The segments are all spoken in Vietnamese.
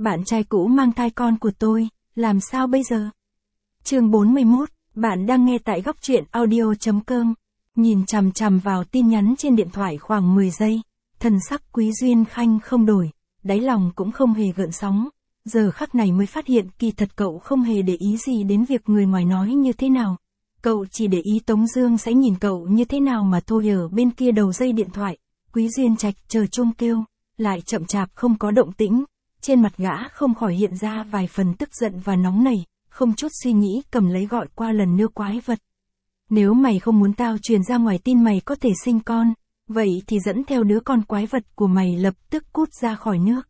bạn trai cũ mang thai con của tôi, làm sao bây giờ? Chương 41, bạn đang nghe tại góc truyện audio.com. Nhìn chằm chằm vào tin nhắn trên điện thoại khoảng 10 giây, thần sắc Quý Duyên Khanh không đổi, đáy lòng cũng không hề gợn sóng. Giờ khắc này mới phát hiện kỳ thật cậu không hề để ý gì đến việc người ngoài nói như thế nào. Cậu chỉ để ý Tống Dương sẽ nhìn cậu như thế nào mà thôi. Ở bên kia đầu dây điện thoại, Quý Duyên Trạch chờ chuông kêu, lại chậm chạp không có động tĩnh. Trên mặt gã không khỏi hiện ra vài phần tức giận và nóng nảy, không chút suy nghĩ cầm lấy gọi qua lần nữa. Quái vật. Nếu mày không muốn tao truyền ra ngoài tin mày có thể sinh con, vậy thì dẫn theo đứa con quái vật của mày lập tức cút ra khỏi nước.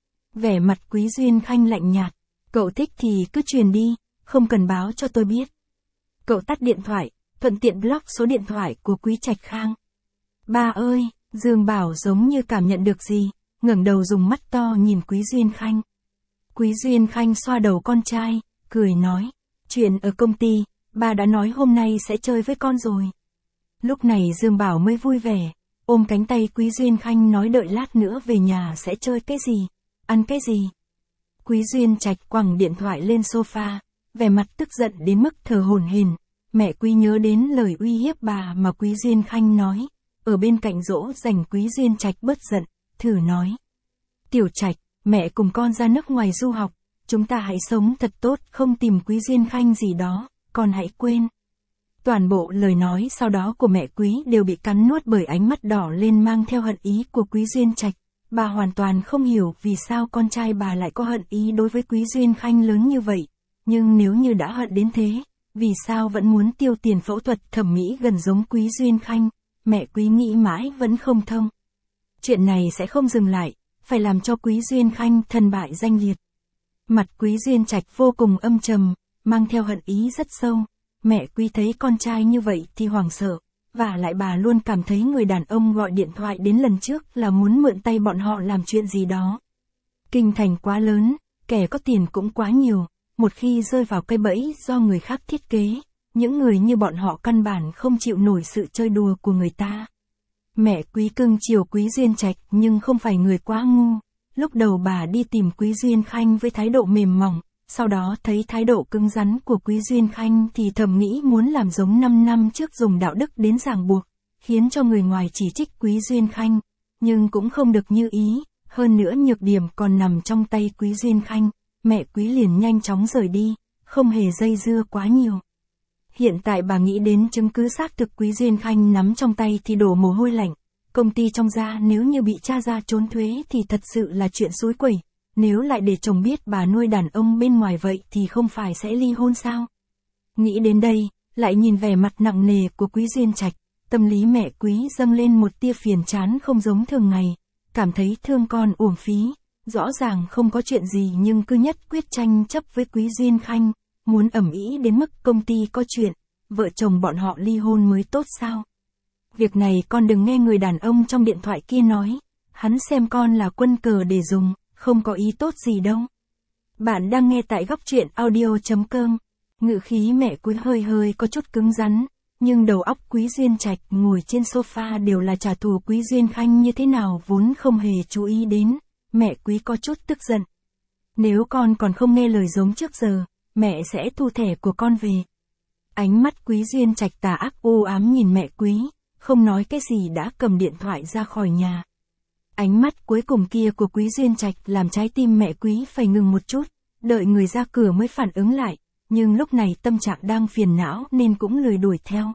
Vẻ mặt Quý Duyên Khanh lạnh nhạt, cậu thích thì cứ truyền đi, không cần báo cho tôi biết. Cậu tắt điện thoại, thuận tiện block số điện thoại của Quý Trạch Khang. Ba ơi, Dương Bảo giống như cảm nhận được gì, ngẩng đầu dùng mắt to nhìn Quý Duyên Khanh. Quý Duyên Khanh xoa đầu con trai, cười nói, chuyện ở công ty, ba đã nói hôm nay sẽ chơi với con rồi. Lúc này Dương Bảo mới vui vẻ, ôm cánh tay Quý Duyên Khanh nói đợi lát nữa về nhà sẽ chơi cái gì, ăn cái gì. Quý Duyên Trạch quẳng điện thoại lên sofa, vẻ mặt tức giận đến mức thở hổn hển. Mẹ Quý nhớ đến lời uy hiếp bà mà Quý Duyên Khanh nói, ở bên cạnh dỗ dành Quý Duyên Trạch bớt giận, thử nói. Tiểu Trạch, mẹ cùng con ra nước ngoài du học, chúng ta hãy sống thật tốt, không tìm Quý Duyên Khanh gì đó, con hãy quên. Toàn bộ lời nói sau đó của mẹ Quý đều bị cắn nuốt bởi ánh mắt đỏ lên mang theo hận ý của Quý Duyên Trạch. Bà hoàn toàn không hiểu vì sao con trai bà lại có hận ý đối với Quý Duyên Khanh lớn như vậy. Nhưng nếu như đã hận đến thế, vì sao vẫn muốn tiêu tiền phẫu thuật thẩm mỹ gần giống Quý Duyên Khanh? Mẹ Quý nghĩ mãi vẫn không thông. Chuyện này sẽ không dừng lại, phải làm cho Quý Duyên Khanh thân bại danh liệt. Mặt Quý Duyên Trạch vô cùng âm trầm, mang theo hận ý rất sâu. Mẹ Quý thấy con trai như vậy thì hoảng sợ, và lại bà luôn cảm thấy người đàn ông gọi điện thoại đến lần trước là muốn mượn tay bọn họ làm chuyện gì đó. Kinh thành quá lớn, kẻ có tiền cũng quá nhiều, một khi rơi vào cái bẫy do người khác thiết kế, những người như bọn họ căn bản không chịu nổi sự chơi đùa của người ta. Mẹ Quý cưng chiều Quý Duyên Trạch nhưng không phải người quá ngu. Lúc đầu bà đi tìm Quý Duyên Khanh với thái độ mềm mỏng, sau đó thấy thái độ cứng rắn của Quý Duyên Khanh thì thầm nghĩ muốn làm giống 5 năm trước dùng đạo đức đến ràng buộc, khiến cho người ngoài chỉ trích Quý Duyên Khanh, nhưng cũng không được như ý, hơn nữa nhược điểm còn nằm trong tay Quý Duyên Khanh, mẹ Quý liền nhanh chóng rời đi, không hề dây dưa quá nhiều. Hiện tại bà nghĩ đến chứng cứ xác thực Quý Duyên Khanh nắm trong tay thì đổ mồ hôi lạnh. Công ty trong gia nếu như bị tra ra trốn thuế thì thật sự là chuyện xối quẩy. Nếu lại để chồng biết bà nuôi đàn ông bên ngoài vậy thì không phải sẽ ly hôn sao? Nghĩ đến đây, lại nhìn vẻ mặt nặng nề của Quý Duyên Trạch, tâm lý mẹ Quý dâng lên một tia phiền chán không giống thường ngày, cảm thấy thương con uổng phí, rõ ràng không có chuyện gì nhưng cứ nhất quyết tranh chấp với Quý Duyên Khanh, muốn ầm ĩ đến mức công ty có chuyện, vợ chồng bọn họ ly hôn mới tốt sao? Việc này con đừng nghe người đàn ông trong điện thoại kia nói, hắn xem con là quân cờ để dùng, không có ý tốt gì đâu. Bạn đang nghe tại góc truyện audio.com. Ngữ khí mẹ Quý hơi hơi có chút cứng rắn, nhưng đầu óc Quý Duyên Trạch ngồi trên sofa đều là trả thù Quý Duyên Khanh như thế nào vốn không hề chú ý đến. Mẹ Quý có chút tức giận. Nếu con còn không nghe lời giống trước giờ, mẹ sẽ thu thẻ của con về. Ánh mắt Quý Duyên Trạch tà ác u ám nhìn mẹ Quý, không nói cái gì đã cầm điện thoại ra khỏi nhà. Ánh mắt cuối cùng kia của Quý Duyên Trạch làm trái tim mẹ Quý phải ngừng một chút, đợi người ra cửa mới phản ứng lại, nhưng lúc này tâm trạng đang phiền não nên cũng lười đuổi theo.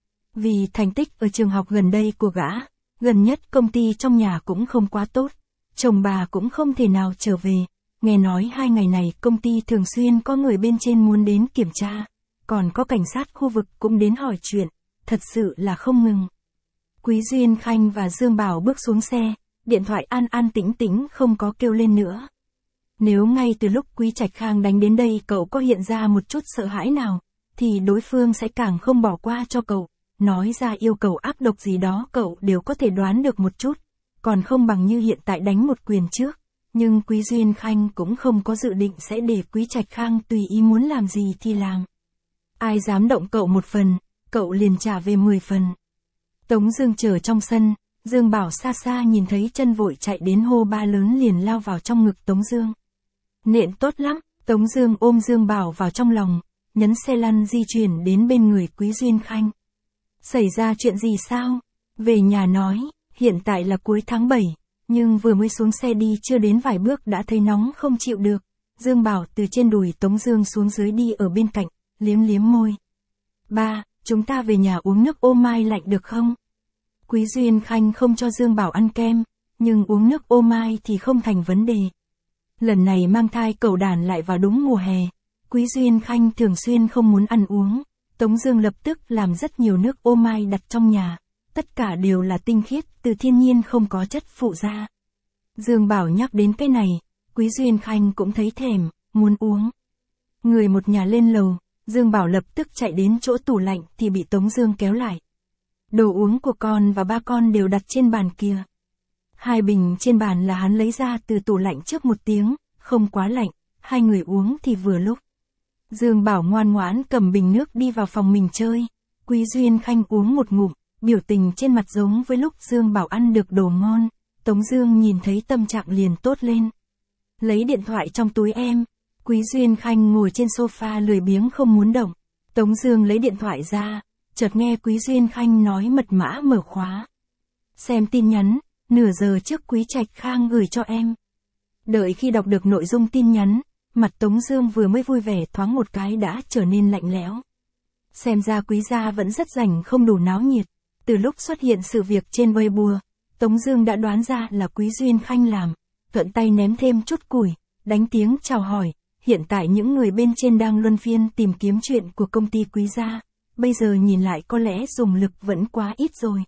Vì thành tích ở trường học gần đây của gã, gần nhất công ty trong nhà cũng không quá tốt, chồng bà cũng không thể nào trở về, nghe nói 2 ngày này công ty thường xuyên có người bên trên muốn đến kiểm tra, còn có cảnh sát khu vực cũng đến hỏi chuyện, thật sự là không ngừng. Quý Duyên Khanh và Dương Bảo bước xuống xe, điện thoại an an tĩnh tĩnh không có kêu lên nữa. Nếu ngay từ lúc Quý Trạch Khang đánh đến đây cậu có hiện ra một chút sợ hãi nào, thì đối phương sẽ càng không bỏ qua cho cậu, nói ra yêu cầu ác độc gì đó cậu đều có thể đoán được một chút, còn không bằng như hiện tại đánh một quyền trước. Nhưng Quý Duyên Khanh cũng không có dự định sẽ để Quý Trạch Khang tùy ý muốn làm gì thì làm. Ai dám động cậu một phần, cậu liền trả về 10 phần. Tống Dương chờ trong sân, Dương Bảo xa xa nhìn thấy chân vội chạy đến hô ba lớn liền lao vào trong ngực Tống Dương. Nện tốt lắm, Tống Dương ôm Dương Bảo vào trong lòng, nhấn xe lăn di chuyển đến bên người Quý Duyên Khanh. Xảy ra chuyện gì sao? Về nhà nói, hiện tại là cuối tháng 7, nhưng vừa mới xuống xe đi chưa đến vài bước đã thấy nóng không chịu được. Dương Bảo từ trên đùi Tống Dương xuống dưới đi ở bên cạnh, liếm liếm môi. Ba, chúng ta về nhà uống nước ô mai lạnh được không? Quý Duyên Khanh không cho Dương Bảo ăn kem, nhưng uống nước ô mai thì không thành vấn đề. Lần này mang thai cẩu đản lại vào đúng mùa hè, Quý Duyên Khanh thường xuyên không muốn ăn uống. Tống Dương lập tức làm rất nhiều nước ô mai đặt trong nhà, tất cả đều là tinh khiết từ thiên nhiên không có chất phụ gia. Dương Bảo nhắc đến cái này, Quý Duyên Khanh cũng thấy thèm, muốn uống. Người một nhà lên lầu, Dương Bảo lập tức chạy đến chỗ tủ lạnh thì bị Tống Dương kéo lại. Đồ uống của con và ba con đều đặt trên bàn kia. Hai bình trên bàn là hắn lấy ra từ tủ lạnh trước một tiếng, không quá lạnh, hai người uống thì vừa lúc. Dương Bảo ngoan ngoãn cầm bình nước đi vào phòng mình chơi. Quý Duyên Khanh uống một ngụm, biểu tình trên mặt giống với lúc Dương Bảo ăn được đồ ngon. Tống Dương nhìn thấy tâm trạng liền tốt lên. Lấy điện thoại trong túi em. Quý Duyên Khanh ngồi trên sofa lười biếng không muốn động. Tống Dương lấy điện thoại ra, chợt nghe Quý Duyên Khanh nói mật mã mở khóa. Xem tin nhắn, nửa giờ trước Quý Trạch Khang gửi cho em. Đợi khi đọc được nội dung tin nhắn, mặt Tống Dương vừa mới vui vẻ thoáng một cái đã trở nên lạnh lẽo. Xem ra Quý gia vẫn rất rảnh không đủ náo nhiệt. Từ lúc xuất hiện sự việc trên Weibo, Tống Dương đã đoán ra là Quý Duyên Khanh làm, thuận tay ném thêm chút củi, đánh tiếng chào hỏi. Hiện tại những người bên trên đang luân phiên tìm kiếm chuyện của công ty Quý gia, bây giờ nhìn lại có lẽ dùng lực vẫn quá ít rồi.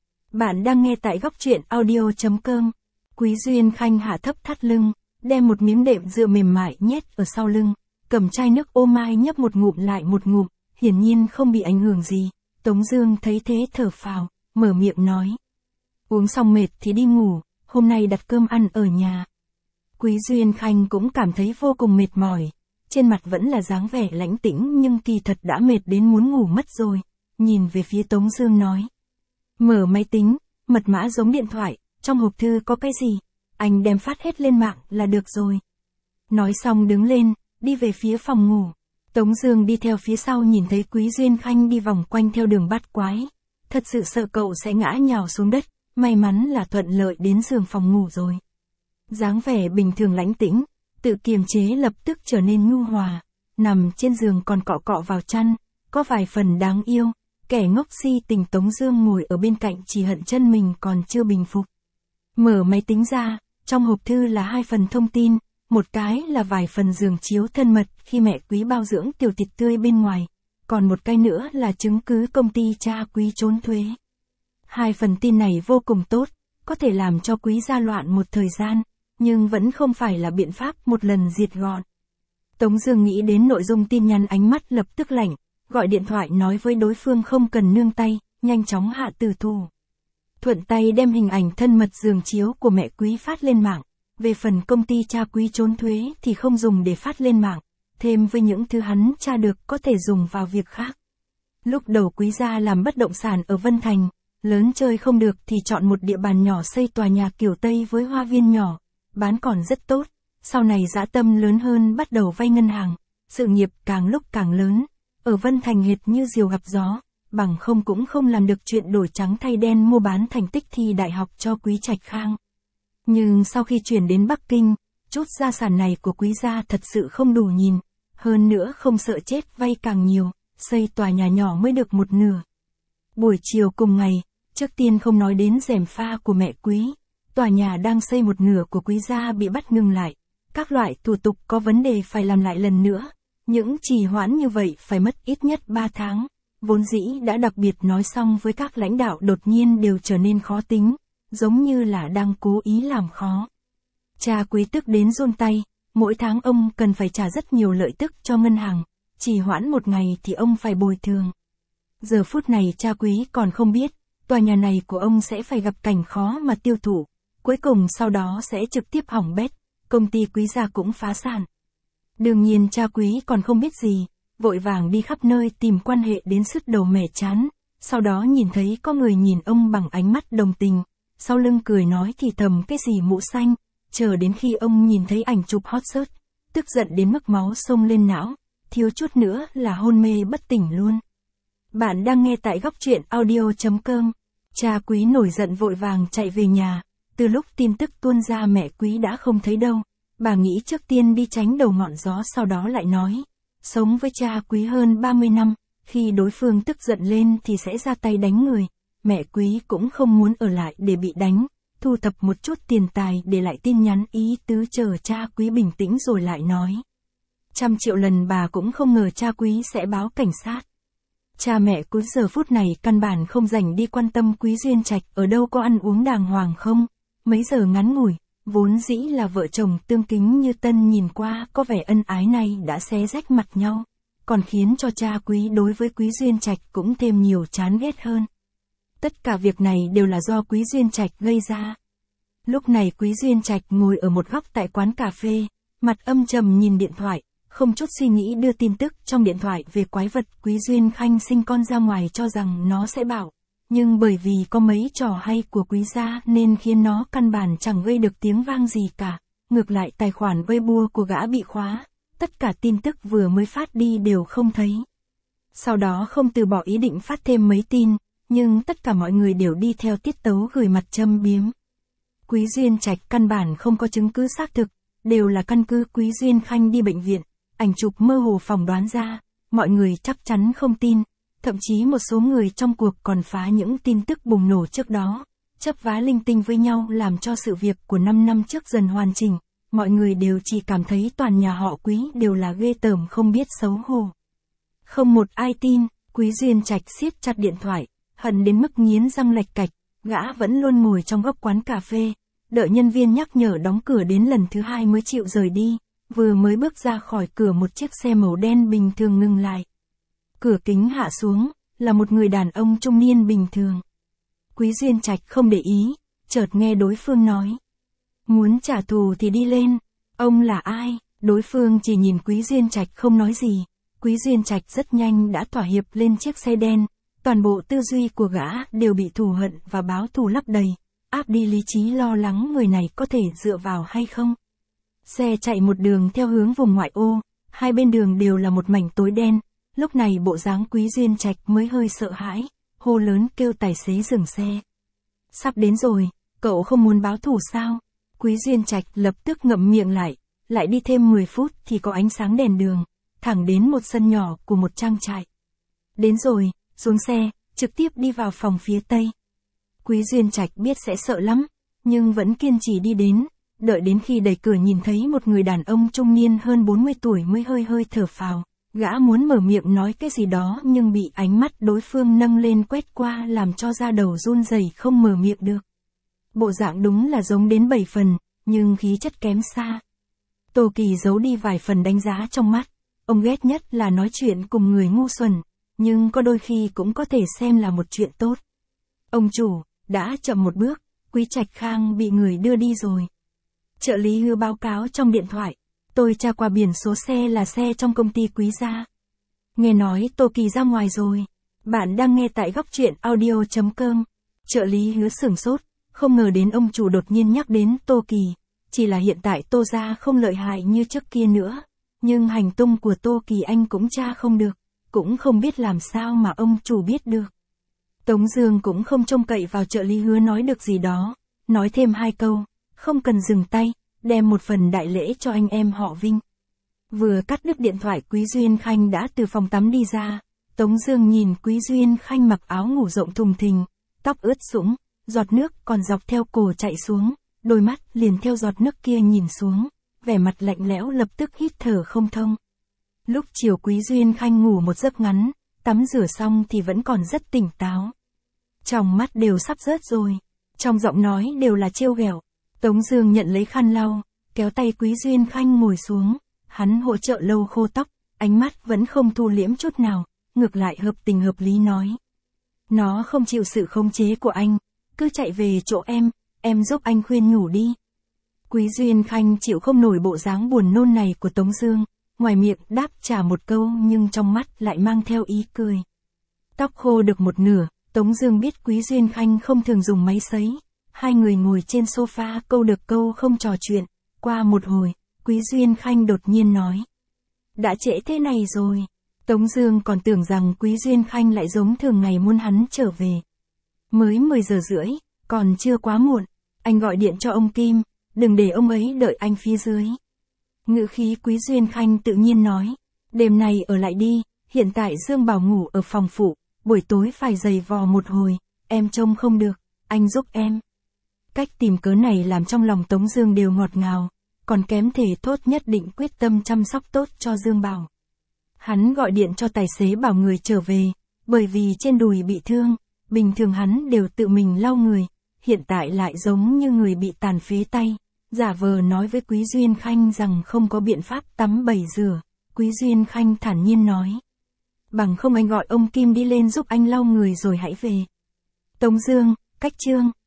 Bạn đang nghe tại góc truyện audio.com. Quý Duyên Khanh hạ thấp thắt lưng, đem một miếng đệm dựa mềm mại nhét ở sau lưng, cầm chai nước ô mai nhấp một ngụm lại một ngụm, hiển nhiên không bị ảnh hưởng gì. Tống Dương thấy thế thở phào, mở miệng nói: uống xong mệt thì đi ngủ, hôm nay đặt cơm ăn ở nhà. Quý Duyên Khanh cũng cảm thấy vô cùng mệt mỏi, trên mặt vẫn là dáng vẻ lãnh tĩnh nhưng kỳ thật đã mệt đến muốn ngủ mất rồi. Nhìn về phía Tống Dương nói: mở máy tính, mật mã giống điện thoại, trong hộp thư có cái gì, anh đem phát hết lên mạng là được rồi. Nói xong đứng lên, đi về phía phòng ngủ. Tống Dương đi theo phía sau nhìn thấy Quý Duyên Khanh đi vòng quanh theo đường bát quái, thật sự sợ cậu sẽ ngã nhào xuống đất, may mắn là thuận lợi đến giường phòng ngủ rồi. Dáng vẻ bình thường lãnh tĩnh, tự kiềm chế lập tức trở nên nhu hòa, nằm trên giường còn cọ cọ vào chăn, có vài phần đáng yêu. Kẻ ngốc si tình Tống Dương ngồi ở bên cạnh chỉ hận chân mình còn chưa bình phục. Mở máy tính ra, trong hộp thư là 2 phần thông tin, một cái là vài phần giường chiếu thân mật khi mẹ Quý bao dưỡng tiểu thịt tươi bên ngoài, còn một cái nữa là chứng cứ công ty cha Quý trốn thuế. 2 phần tin này vô cùng tốt, có thể làm cho Quý gia loạn một thời gian, nhưng vẫn không phải là biện pháp một lần diệt gọn. Tống Dương nghĩ đến nội dung tin nhắn ánh mắt lập tức lạnh, gọi điện thoại nói với đối phương không cần nương tay, nhanh chóng hạ tử thủ. Thuận tay đem hình ảnh thân mật giường chiếu của mẹ Quý phát lên mạng, về phần công ty cha Quý trốn thuế thì không dùng để phát lên mạng, thêm với những thứ hắn tra được có thể dùng vào việc khác. Lúc đầu Quý gia làm bất động sản ở Vân Thành, lớn chơi không được thì chọn một địa bàn nhỏ xây tòa nhà kiểu Tây với hoa viên nhỏ, bán còn rất tốt, sau này dã tâm lớn hơn bắt đầu vay ngân hàng, sự nghiệp càng lúc càng lớn. Ở Vân Thành hệt như diều gặp gió, bằng không cũng không làm được chuyện đổi trắng thay đen mua bán thành tích thi đại học cho Quý Trạch Khang. Nhưng sau khi chuyển đến Bắc Kinh, chút gia sản này của Quý gia thật sự không đủ nhìn, hơn nữa không sợ chết vay càng nhiều, xây tòa nhà nhỏ mới được một nửa. Buổi chiều cùng ngày, trước tiên không nói đến gièm pha của mẹ Quý, tòa nhà đang xây một nửa của Quý gia bị bắt ngừng lại, các loại thủ tục có vấn đề phải làm lại lần nữa. Những trì hoãn như vậy phải mất ít nhất 3 tháng, vốn dĩ đã đặc biệt nói xong với các lãnh đạo đột nhiên đều trở nên khó tính, giống như là đang cố ý làm khó. Cha Quý tức đến run tay, mỗi tháng ông cần phải trả rất nhiều lợi tức cho ngân hàng, trì hoãn một ngày thì ông phải bồi thường. Giờ phút này cha Quý còn không biết, tòa nhà này của ông sẽ phải gặp cảnh khó mà tiêu thụ, cuối cùng sau đó sẽ trực tiếp hỏng bét, công ty Quý gia cũng phá sản. Đương nhiên cha Quý còn không biết gì, vội vàng đi khắp nơi tìm quan hệ đến sứt đầu mẻ chán, sau đó nhìn thấy có người nhìn ông bằng ánh mắt đồng tình, sau lưng cười nói thì thầm cái gì mũ xanh, chờ đến khi ông nhìn thấy ảnh chụp hot search, tức giận đến mức máu xông lên não, thiếu chút nữa là hôn mê bất tỉnh luôn. Bạn đang nghe tại góc truyện audio.com. Cha Quý nổi giận vội vàng chạy về nhà, từ lúc tin tức tuôn ra mẹ Quý đã không thấy đâu, bà nghĩ trước tiên đi tránh đầu ngọn gió, sau đó lại nói, sống với cha Quý hơn 30 năm, khi đối phương tức giận lên thì sẽ ra tay đánh người, mẹ Quý cũng không muốn ở lại để bị đánh, thu thập một chút tiền tài để lại tin nhắn ý tứ chờ cha Quý bình tĩnh rồi lại nói. 100 triệu lần bà cũng không ngờ cha Quý sẽ báo cảnh sát. Cha mẹ Quý giờ phút này căn bản không rảnh đi quan tâm Quý Duyên Trạch ở đâu có ăn uống đàng hoàng không, mấy giờ ngắn ngủi, vốn dĩ là vợ chồng tương kính như tân nhìn qua có vẻ ân ái này đã xé rách mặt nhau, còn khiến cho cha Quý đối với Quý Duyên Trạch cũng thêm nhiều chán ghét hơn. Tất cả việc này đều là do Quý Duyên Trạch gây ra. Lúc này Quý Duyên Trạch ngồi ở một góc tại quán cà phê, mặt âm trầm nhìn điện thoại, không chút suy nghĩ đưa tin tức trong điện thoại về quái vật Quý Duyên Khanh sinh con ra ngoài cho rằng nó sẽ bảo. Nhưng bởi vì có mấy trò hay của Quý gia nên khiến nó căn bản chẳng gây được tiếng vang gì cả. Ngược lại tài khoản Weibo của gã bị khóa, tất cả tin tức vừa mới phát đi đều không thấy. Sau đó không từ bỏ ý định phát thêm mấy tin, nhưng tất cả mọi người đều đi theo tiết tấu gửi mặt châm biếm. Quý Duyên Trạch căn bản không có chứng cứ xác thực, đều là căn cứ Quý Duyên Khanh đi bệnh viện, ảnh chụp mơ hồ phỏng đoán ra, mọi người chắc chắn không tin, thậm chí một số người trong cuộc còn phá những tin tức bùng nổ trước đó, chấp vá linh tinh với nhau làm cho sự việc của 5 năm trước dần hoàn chỉnh, mọi người đều chỉ cảm thấy toàn nhà họ Quý đều là ghê tởm không biết xấu hổ. Không một ai tin, Quý Duyên Trạch siết chặt điện thoại, hận đến mức nghiến răng lệch cạch, gã vẫn luôn ngồi trong góc quán cà phê, đợi nhân viên nhắc nhở đóng cửa đến lần thứ 2 mới chịu rời đi, vừa mới bước ra khỏi cửa một chiếc xe màu đen bình thường ngừng lại. Cửa kính hạ xuống, là một người đàn ông trung niên bình thường. Quý Duyên Trạch không để ý, chợt nghe đối phương nói. Muốn trả thù thì đi lên, ông là ai? Đối phương chỉ nhìn Quý Duyên Trạch không nói gì, Quý Duyên Trạch rất nhanh đã thỏa hiệp lên chiếc xe đen, toàn bộ tư duy của gã đều bị thù hận và báo thù lấp đầy, áp đi lý trí lo lắng người này có thể dựa vào hay không. Xe chạy một đường theo hướng vùng ngoại ô, hai bên đường đều là một mảnh tối đen, lúc này bộ dáng Quý Duyên Trạch mới hơi sợ hãi, hô lớn kêu tài xế dừng xe. Sắp đến rồi, cậu không muốn báo thù sao? Quý Duyên Trạch lập tức ngậm miệng lại đi thêm 10 phút thì có ánh sáng đèn đường, thẳng đến một sân nhỏ của một trang trại. Đến rồi, xuống xe, trực tiếp đi vào phòng phía tây. Quý Duyên Trạch biết sẽ sợ lắm, nhưng vẫn kiên trì đi đến, đợi đến khi đẩy cửa nhìn thấy một người đàn ông trung niên hơn 40 tuổi mới hơi hơi thở phào. Gã muốn mở miệng nói cái gì đó nhưng bị ánh mắt đối phương nâng lên quét qua làm cho da đầu run rẩy không mở miệng được. Bộ dạng đúng là giống đến 7 phần, nhưng khí chất kém xa. Tô Kỳ giấu đi vài phần đánh giá trong mắt, ông ghét nhất là nói chuyện cùng người ngu xuẩn, nhưng có đôi khi cũng có thể xem là một chuyện tốt. Ông chủ, đã chậm một bước, Quý Trạch Khang bị người đưa đi rồi. Trợ lý Hứa báo cáo trong điện thoại. Tôi tra qua biển số xe là xe trong công ty Quý gia. Nghe nói Tô Kỳ ra ngoài rồi. Bạn đang nghe tại góc truyện audio.com. Trợ lý Hứa sửng sốt, không ngờ đến ông chủ đột nhiên nhắc đến Tô Kỳ. Chỉ là hiện tại Tô gia không lợi hại như trước kia nữa. Nhưng hành tung của Tô Kỳ anh cũng tra không được. Cũng không biết làm sao mà ông chủ biết được. Tống Dương cũng không trông cậy vào trợ lý Hứa nói được gì đó. Nói thêm 2 câu, không cần dừng tay. Đem một phần đại lễ cho anh em họ Vinh. Vừa cắt đứt điện thoại Quý Duyên Khanh đã từ phòng tắm đi ra. Tống Dương nhìn Quý Duyên Khanh mặc áo ngủ rộng thùng thình, tóc ướt sũng, giọt nước còn dọc theo cổ chạy xuống, đôi mắt liền theo giọt nước kia nhìn xuống, vẻ mặt lạnh lẽo lập tức hít thở không thông. Lúc chiều Quý Duyên Khanh ngủ một giấc ngắn, tắm rửa xong thì vẫn còn rất tỉnh táo. Trong mắt đều sắp rớt rồi, trong giọng nói đều là trêu ghẹo. Tống Dương nhận lấy khăn lau, kéo tay Quý Duyên Khanh ngồi xuống, hắn hỗ trợ lau khô tóc, ánh mắt vẫn không thu liễm chút nào, ngược lại hợp tình hợp lý nói. Nó không chịu sự khống chế của anh, cứ chạy về chỗ em giúp anh khuyên nhủ đi. Quý Duyên Khanh chịu không nổi bộ dáng buồn nôn này của Tống Dương, ngoài miệng đáp trả một câu nhưng trong mắt lại mang theo ý cười. Tóc khô được một nửa, Tống Dương biết Quý Duyên Khanh không thường dùng máy sấy. Hai người ngồi trên sofa câu được câu không trò chuyện, qua một hồi, Quý Duyên Khanh đột nhiên nói. Đã trễ thế này rồi. Tống Dương còn tưởng rằng Quý Duyên Khanh lại giống thường ngày muốn hắn trở về. Mới 10 giờ rưỡi, còn chưa quá muộn. Anh gọi điện cho ông Kim, đừng để ông ấy đợi anh phía dưới. Ngữ khí Quý Duyên Khanh tự nhiên nói. Đêm này ở lại đi, hiện tại Dương Bảo ngủ ở phòng phụ, buổi tối phải giày vò một hồi, em trông không được, anh giúp em. Cách tìm cớ này làm trong lòng Tống Dương đều ngọt ngào, còn kém thể thốt nhất định quyết tâm chăm sóc tốt cho Dương Bảo. Hắn gọi điện cho tài xế bảo người trở về, bởi vì trên đùi bị thương, bình thường hắn đều tự mình lau người, hiện tại lại giống như người bị tàn phế tay, giả vờ nói với Quý Duyên Khanh rằng không có biện pháp tắm bẩy rửa. Quý Duyên Khanh thản nhiên nói. Bằng không anh gọi ông Kim đi lên giúp anh lau người rồi hãy về. Tống Dương, cách chương.